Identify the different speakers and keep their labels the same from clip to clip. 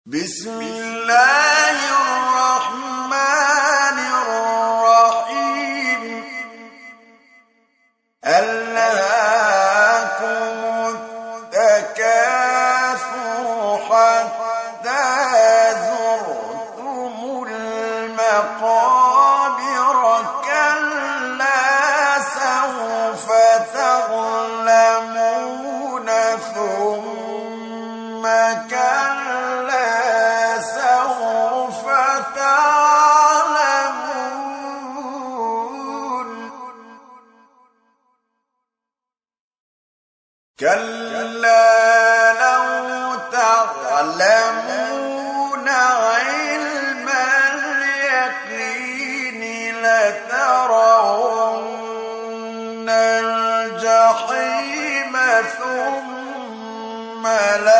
Speaker 1: بسم الله الرحمن الرحيم ألهاكم التكاثر حتى زرتم المقابر كلا سوف تعلمون ثم كلا سوف تعلمون كلا لو تعلمون علم اليقين لترون الجحيم ثم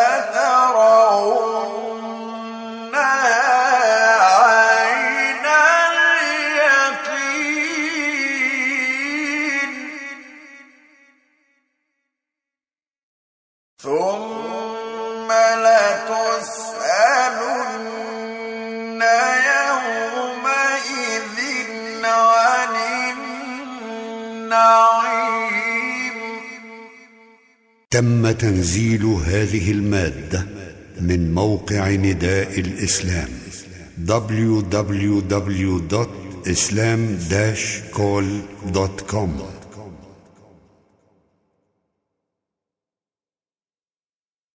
Speaker 1: لترونها عين اليقين ثم لتسألن يومئذ عن النعيم.
Speaker 2: تم تنزيل هذه المادة من موقع نداء الإسلام www.islam-call.com